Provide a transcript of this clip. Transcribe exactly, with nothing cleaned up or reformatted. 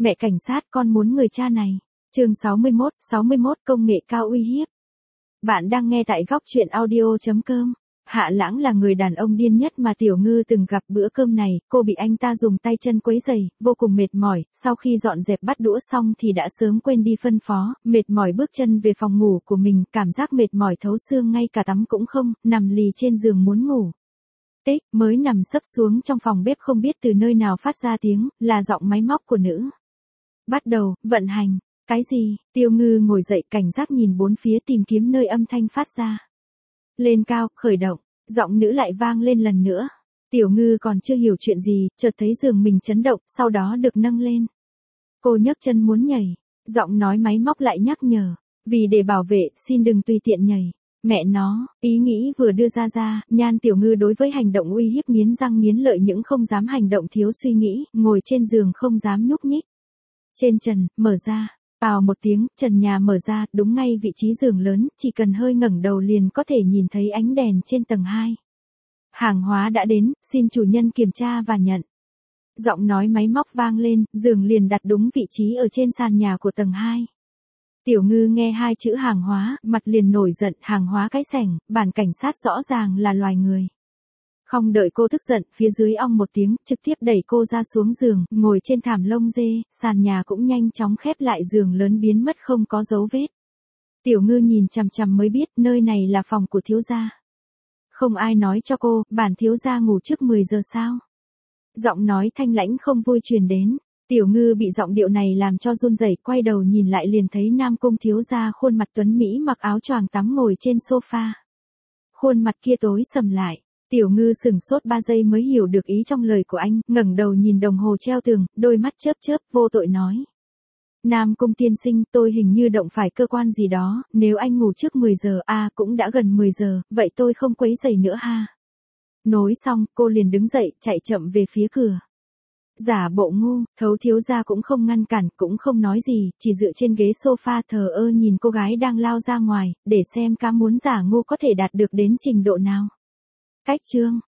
Mẹ cảnh sát, con muốn người cha này. Chương sáu mươi mốt, sáu mươi mốt công nghệ cao uy hiếp. Bạn đang nghe tại góc truyện audio chấm com. Hạ Lãng là người đàn ông điên nhất mà Tiểu Ngư từng gặp. Bữa cơm này, cô bị anh ta dùng tay chân quấy rầy, vô cùng mệt mỏi, sau khi dọn dẹp bắt đũa xong thì đã sớm quên đi phân phó, mệt mỏi bước chân về phòng ngủ của mình, cảm giác mệt mỏi thấu xương, ngay cả tắm cũng không, nằm lì trên giường muốn ngủ. Tích, mới nằm sấp xuống trong phòng bếp không biết từ nơi nào phát ra tiếng, là giọng máy móc của nữ. Bắt đầu, vận hành. Cái gì? Tiêu Ngư ngồi dậy cảnh giác nhìn bốn phía tìm kiếm nơi âm thanh phát ra. Lên cao, khởi động, giọng nữ lại vang lên lần nữa. Tiểu Ngư còn chưa hiểu chuyện gì, chợt thấy giường mình chấn động, sau đó được nâng lên. Cô nhấc chân muốn nhảy, giọng nói máy móc lại nhắc nhở, vì để bảo vệ, xin đừng tùy tiện nhảy. Mẹ nó, ý nghĩ vừa đưa ra ra, Nhan Tiểu Ngư đối với hành động uy hiếp nghiến răng nghiến lợi những không dám hành động thiếu suy nghĩ, ngồi trên giường không dám nhúc nhích. Trên trần, mở ra. Ào một tiếng, trần nhà mở ra, đúng ngay vị trí giường lớn, chỉ cần hơi ngẩng đầu liền có thể nhìn thấy ánh đèn trên tầng hai. Hàng hóa đã đến, xin chủ nhân kiểm tra và nhận. Giọng nói máy móc vang lên, giường liền đặt đúng vị trí ở trên sàn nhà của tầng hai. Tiểu Ngư nghe hai chữ hàng hóa, mặt liền nổi giận, hàng hóa cái sảnh, bản cảnh sát rõ ràng là loài người. Không đợi cô tức giận, phía dưới ong một tiếng, trực tiếp đẩy cô ra xuống giường, ngồi trên thảm lông dê, sàn nhà cũng nhanh chóng khép lại, giường lớn biến mất không có dấu vết. Tiểu Ngư nhìn chằm chằm mới biết, nơi này là phòng của thiếu gia. Không ai nói cho cô, bản thiếu gia ngủ trước mười giờ sao? Giọng nói thanh lãnh không vui truyền đến. Tiểu Ngư bị giọng điệu này làm cho run rẩy, quay đầu nhìn lại liền thấy Nam Cung thiếu gia khuôn mặt tuấn mỹ mặc áo choàng tắm ngồi trên sofa. Khuôn mặt kia tối sầm lại. Tiểu Ngư sửng sốt ba giây mới hiểu được ý trong lời của anh, ngẩng đầu nhìn đồng hồ treo tường, đôi mắt chớp chớp, vô tội nói. Nam Cung tiên sinh, tôi hình như động phải cơ quan gì đó, nếu anh ngủ trước mười giờ, à cũng đã gần mười giờ, vậy tôi không quấy rầy nữa ha. Nói xong, cô liền đứng dậy, chạy chậm về phía cửa. Giả bộ ngu, Thấu thiếu gia cũng không ngăn cản, cũng không nói gì, chỉ dựa trên ghế sofa thờ ơ nhìn cô gái đang lao ra ngoài, để xem cá muốn giả ngu có thể đạt được đến trình độ nào. Cách chương